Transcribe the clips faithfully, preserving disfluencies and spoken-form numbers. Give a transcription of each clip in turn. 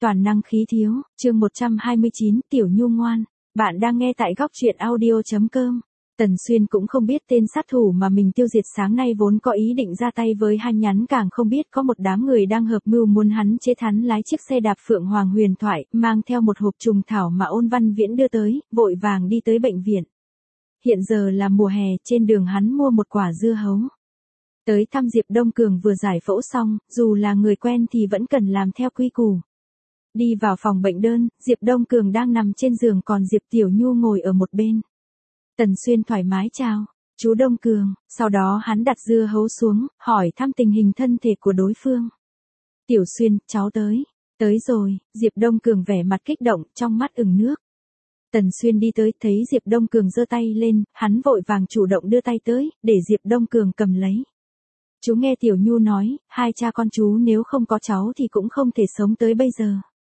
Toàn năng khí thiếu, chương một trăm hai mươi chín, Tiểu Nhu ngoan. Bạn đang nghe tại góc truyện audio chấm com. Tần Xuyên cũng không biết tên sát thủ mà mình tiêu diệt sáng nay vốn có ý định ra tay với Han Nhắn, càng không biết có một đám người đang hợp mưu muốn hắn chết. Hắn lái chiếc xe đạp Phượng Hoàng huyền thoại, mang theo một hộp trùng thảo mà Ôn Văn Viễn đưa tới, vội vàng đi tới bệnh viện. Hiện giờ là mùa hè, trên đường hắn mua một quả dưa hấu. Tới thăm Diệp Đông Cường vừa giải phẫu xong, dù là người quen thì vẫn cần làm theo quy củ. Đi vào phòng bệnh đơn, Diệp Đông Cường đang nằm trên giường, còn Diệp Tiểu Nhu ngồi ở một bên. Tần Xuyên thoải mái chào, chú Đông Cường, sau đó hắn đặt dưa hấu xuống, hỏi thăm tình hình thân thể của đối phương. Tiểu Xuyên, cháu tới. Tới rồi, Diệp Đông Cường vẻ mặt kích động, trong mắt ửng nước. Tần Xuyên đi tới, thấy Diệp Đông Cường giơ tay lên, hắn vội vàng chủ động đưa tay tới, để Diệp Đông Cường cầm lấy. Chú nghe Tiểu Nhu nói, hai cha con chú nếu không có cháu thì cũng không thể sống tới bây giờ.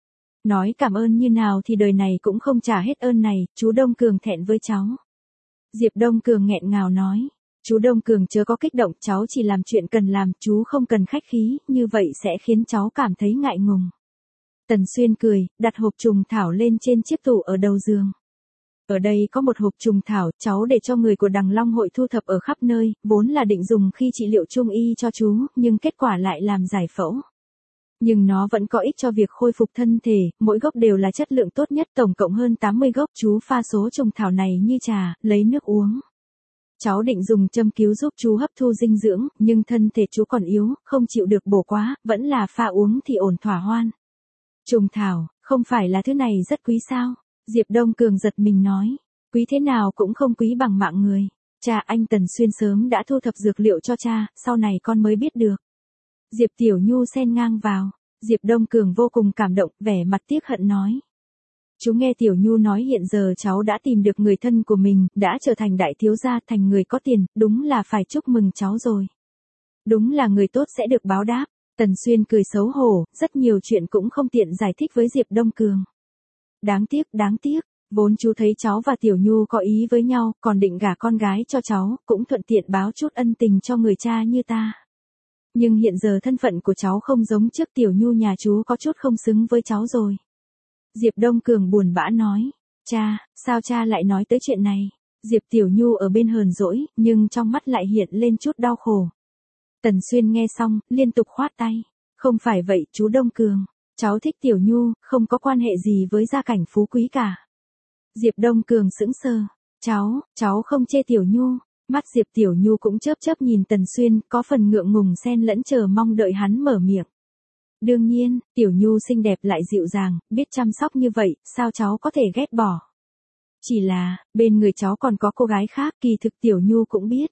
Nói cảm ơn như nào thì đời này cũng không trả hết ơn này, chú Đông Cường thẹn với cháu. Diệp Đông Cường nghẹn ngào nói, chú Đông Cường chớ có kích động, cháu chỉ làm chuyện cần làm, chú không cần khách khí, như vậy sẽ khiến cháu cảm thấy ngại ngùng. Tần Xuyên cười, đặt hộp trùng thảo lên trên chiếc tủ ở đầu giường. Ở đây có một hộp trùng thảo, cháu để cho người của Đằng Long hội thu thập ở khắp nơi, vốn là định dùng khi trị liệu trung y cho chú, nhưng kết quả lại làm giải phẫu. Nhưng nó vẫn có ích cho việc khôi phục thân thể, mỗi gốc đều là chất lượng tốt nhất, tổng cộng hơn tám mươi gốc, chú pha số trùng thảo này như trà, lấy nước uống. Cháu định dùng châm cứu giúp chú hấp thu dinh dưỡng, nhưng thân thể chú còn yếu, không chịu được bổ quá, vẫn là pha uống thì ổn thỏa hoan. Trùng thảo, không phải là thứ này rất quý sao? Diệp Đông Cường giật mình nói, quý thế nào cũng không quý bằng mạng người. Cha, anh Tần Xuyên sớm đã thu thập dược liệu cho cha, sau này con mới biết được. Diệp Tiểu Nhu xen ngang vào, Diệp Đông Cường vô cùng cảm động, vẻ mặt tiếc hận nói. Chú nghe Tiểu Nhu nói hiện giờ cháu đã tìm được người thân của mình, đã trở thành đại thiếu gia, thành người có tiền, đúng là phải chúc mừng cháu rồi. Đúng là người tốt sẽ được báo đáp. Tần Xuyên cười xấu hổ, rất nhiều chuyện cũng không tiện giải thích với Diệp Đông Cường. Đáng tiếc, đáng tiếc, vốn chú thấy cháu và Tiểu Nhu có ý với nhau, còn định gả con gái cho cháu, cũng thuận tiện báo chút ân tình cho người cha như ta. Nhưng hiện giờ thân phận của cháu không giống trước, Tiểu Nhu nhà chú có chút không xứng với cháu rồi. Diệp Đông Cường buồn bã nói, cha, sao cha lại nói tới chuyện này? Diệp Tiểu Nhu ở bên hờn dỗi, nhưng trong mắt lại hiện lên chút đau khổ. Tần Xuyên nghe xong, liên tục khoát tay, không phải vậy chú Đông Cường, cháu thích Tiểu Nhu, không có quan hệ gì với gia cảnh phú quý cả. Diệp Đông Cường sững sờ, cháu, cháu không chê Tiểu Nhu. Mắt Diệp Tiểu Nhu cũng chớp chớp nhìn Tần Xuyên, có phần ngượng ngùng xen lẫn chờ mong đợi hắn mở miệng. Đương nhiên, Tiểu Nhu xinh đẹp lại dịu dàng, biết chăm sóc như vậy, sao cháu có thể ghét bỏ. Chỉ là, bên người cháu còn có cô gái khác, kỳ thực Tiểu Nhu cũng biết.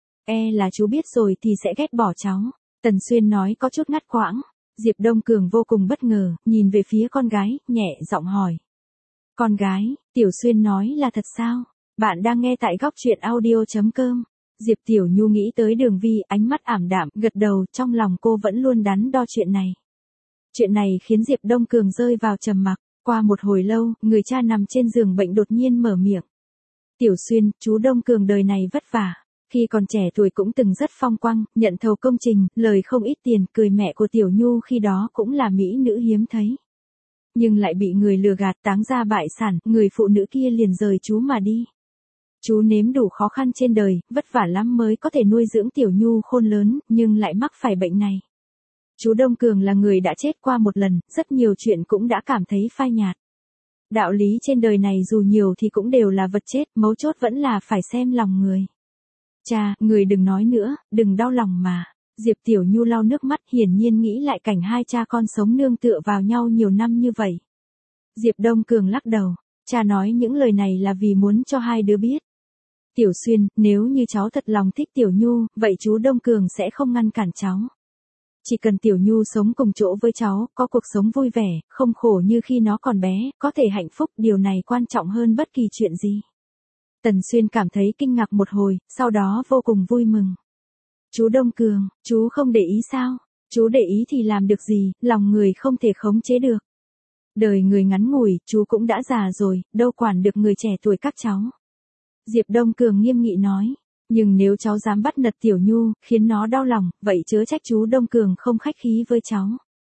E là chú biết rồi thì sẽ ghét bỏ cháu. Tần Xuyên nói có chút ngắt quãng. Diệp Đông Cường vô cùng bất ngờ, nhìn về phía con gái, nhẹ giọng hỏi. Con gái, Tiểu Xuyên nói là thật sao? Bạn đang nghe tại góc truyện audio chấm com. Diệp Tiểu Nhu nghĩ tới Đường Vi, ánh mắt ảm đạm, gật đầu, trong lòng cô vẫn luôn đắn đo chuyện này. Chuyện này khiến Diệp Đông Cường rơi vào trầm mặc. Qua một hồi lâu, người cha nằm trên giường bệnh đột nhiên mở miệng. Tiểu Xuyên, chú Đông Cường đời này vất vả. Khi còn trẻ tuổi cũng từng rất phong quang, nhận thầu công trình, lời không ít tiền, cười mẹ của Tiểu Nhu khi đó cũng là mỹ nữ hiếm thấy. Nhưng lại bị người lừa gạt, táng ra bại sản, người phụ nữ kia liền rời chú mà đi. Chú nếm đủ khó khăn trên đời, vất vả lắm mới có thể nuôi dưỡng Tiểu Nhu khôn lớn, nhưng lại mắc phải bệnh này. Chú Đông Cường là người đã chết qua một lần, rất nhiều chuyện cũng đã cảm thấy phai nhạt. Đạo lý trên đời này dù nhiều thì cũng đều là vật chết, mấu chốt vẫn là phải xem lòng người. Cha, người đừng nói nữa, đừng đau lòng mà. Diệp Tiểu Nhu lau nước mắt, hiển nhiên nghĩ lại cảnh hai cha con sống nương tựa vào nhau nhiều năm như vậy. Diệp Đông Cường lắc đầu, cha nói những lời này là vì muốn cho hai đứa biết. Tiểu Xuyên, nếu như cháu thật lòng thích Tiểu Nhu, vậy chú Đông Cường sẽ không ngăn cản cháu. Chỉ cần Tiểu Nhu sống cùng chỗ với cháu, có cuộc sống vui vẻ, không khổ như khi nó còn bé, có thể hạnh phúc, điều này quan trọng hơn bất kỳ chuyện gì. Tần Xuyên cảm thấy kinh ngạc một hồi, sau đó vô cùng vui mừng. Chú Đông Cường, chú không để ý sao? Chú để ý thì làm được gì, lòng người không thể khống chế được. Đời người ngắn ngủi, chú cũng đã già rồi, đâu quản được người trẻ tuổi các cháu. Diệp Đông Cường nghiêm nghị nói, nhưng nếu cháu dám bắt nạt Tiểu Nhu, khiến nó đau lòng, vậy chớ trách chú Đông Cường không khách khí với cháu.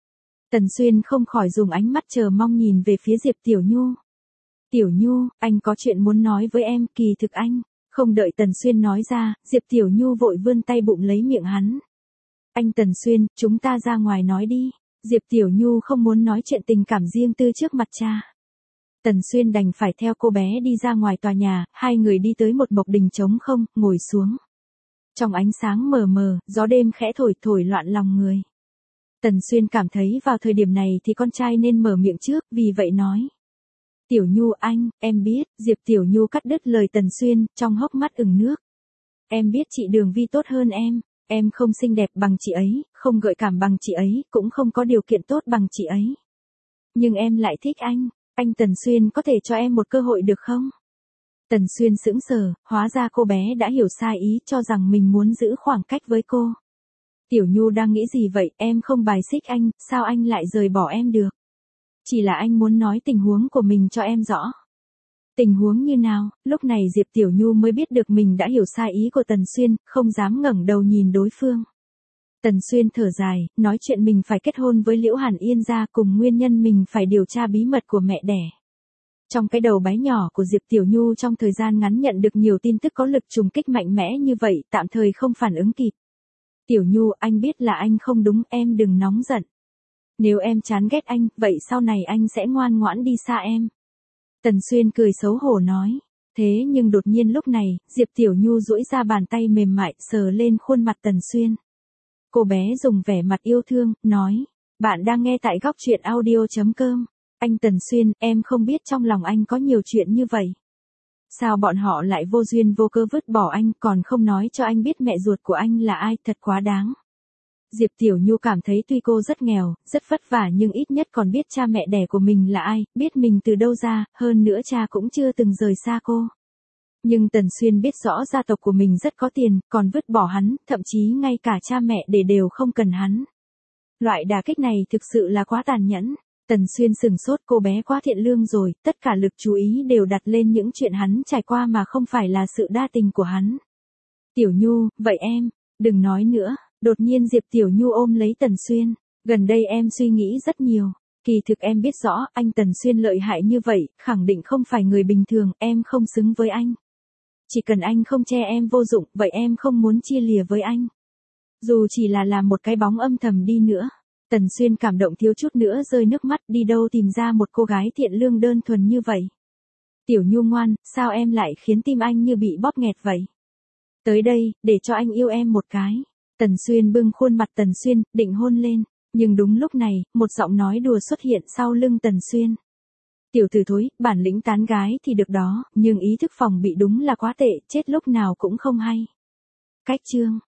Tần Xuyên không khỏi dùng ánh mắt chờ mong nhìn về phía Diệp Tiểu Nhu. Tiểu Nhu, anh có chuyện muốn nói với em, kỳ thực anh. Không đợi Tần Xuyên nói ra, Diệp Tiểu Nhu vội vươn tay bụng lấy miệng hắn. Anh Tần Xuyên, chúng ta ra ngoài nói đi. Diệp Tiểu Nhu không muốn nói chuyện tình cảm riêng tư trước mặt cha. Tần Xuyên đành phải theo cô bé đi ra ngoài tòa nhà, hai người đi tới một mộc đình trống không, ngồi xuống. Trong ánh sáng mờ mờ, gió đêm khẽ thổi thổi loạn lòng người. Tần Xuyên cảm thấy vào thời điểm này thì con trai nên mở miệng trước, vì vậy nói. Tiểu Nhu anh, em biết, Diệp Tiểu Nhu cắt đứt lời Tần Xuyên, trong hốc mắt ửng nước. Em biết chị Đường Vi tốt hơn em, em không xinh đẹp bằng chị ấy, không gợi cảm bằng chị ấy, cũng không có điều kiện tốt bằng chị ấy. Nhưng em lại thích anh, anh Tần Xuyên có thể cho em một cơ hội được không? Tần Xuyên sững sờ, hóa ra cô bé đã hiểu sai ý, cho rằng mình muốn giữ khoảng cách với cô. Tiểu Nhu đang nghĩ gì vậy, em không bài xích anh, sao anh lại rời bỏ em được? Chỉ là anh muốn nói tình huống của mình cho em rõ. Tình huống như nào? Lúc này Diệp Tiểu Nhu mới biết được mình đã hiểu sai ý của Tần Xuyên, không dám ngẩng đầu nhìn đối phương. Tần Xuyên thở dài, nói chuyện mình phải kết hôn với Liễu Hàn Yên ra cùng nguyên nhân mình phải điều tra bí mật của mẹ đẻ. Trong cái đầu bé nhỏ của Diệp Tiểu Nhu trong thời gian ngắn nhận được nhiều tin tức có lực trùng kích mạnh mẽ như vậy, tạm thời không phản ứng kịp. Tiểu Nhu, anh biết là anh không đúng, em đừng nóng giận. Nếu em chán ghét anh, vậy sau này anh sẽ ngoan ngoãn đi xa em. Tần Xuyên cười xấu hổ nói. Thế nhưng đột nhiên lúc này, Diệp Tiểu Nhu duỗi ra bàn tay mềm mại, sờ lên khuôn mặt Tần Xuyên. Cô bé dùng vẻ mặt yêu thương, nói. Bạn đang nghe tại góc truyện audio chấm com. Anh Tần Xuyên, em không biết trong lòng anh có nhiều chuyện như vậy. Sao bọn họ lại vô duyên vô cơ vứt bỏ anh, còn không nói cho anh biết mẹ ruột của anh là ai, thật quá đáng. Diệp Tiểu Nhu cảm thấy tuy cô rất nghèo, rất vất vả nhưng ít nhất còn biết cha mẹ đẻ của mình là ai, biết mình từ đâu ra, hơn nữa cha cũng chưa từng rời xa cô. Nhưng Tần Xuyên biết rõ gia tộc của mình rất có tiền, còn vứt bỏ hắn, thậm chí ngay cả cha mẹ để đều không cần hắn. Loại đả kích này thực sự là quá tàn nhẫn. Tần Xuyên sừng sốt, cô bé quá thiện lương rồi, tất cả lực chú ý đều đặt lên những chuyện hắn trải qua mà không phải là sự đa tình của hắn. Tiểu Nhu, vậy em, đừng nói nữa. Đột nhiên Diệp Tiểu Nhu ôm lấy Tần Xuyên. Gần đây em suy nghĩ rất nhiều. Kỳ thực em biết rõ, anh Tần Xuyên lợi hại như vậy, khẳng định không phải người bình thường, em không xứng với anh. Chỉ cần anh không che em vô dụng, vậy em không muốn chia lìa với anh. Dù chỉ là làm một cái bóng âm thầm đi nữa. Tần Xuyên cảm động thiếu chút nữa rơi nước mắt, đi đâu tìm ra một cô gái thiện lương đơn thuần như vậy. Tiểu Nhu ngoan, sao em lại khiến tim anh như bị bóp nghẹt vậy? Tới đây, để cho anh yêu em một cái. Tần Xuyên bưng khuôn mặt Tần Xuyên, định hôn lên. Nhưng đúng lúc này, một giọng nói đùa xuất hiện sau lưng Tần Xuyên. Tiểu tử thối, bản lĩnh tán gái thì được đó, nhưng ý thức phòng bị đúng là quá tệ, chết lúc nào cũng không hay. Cách chương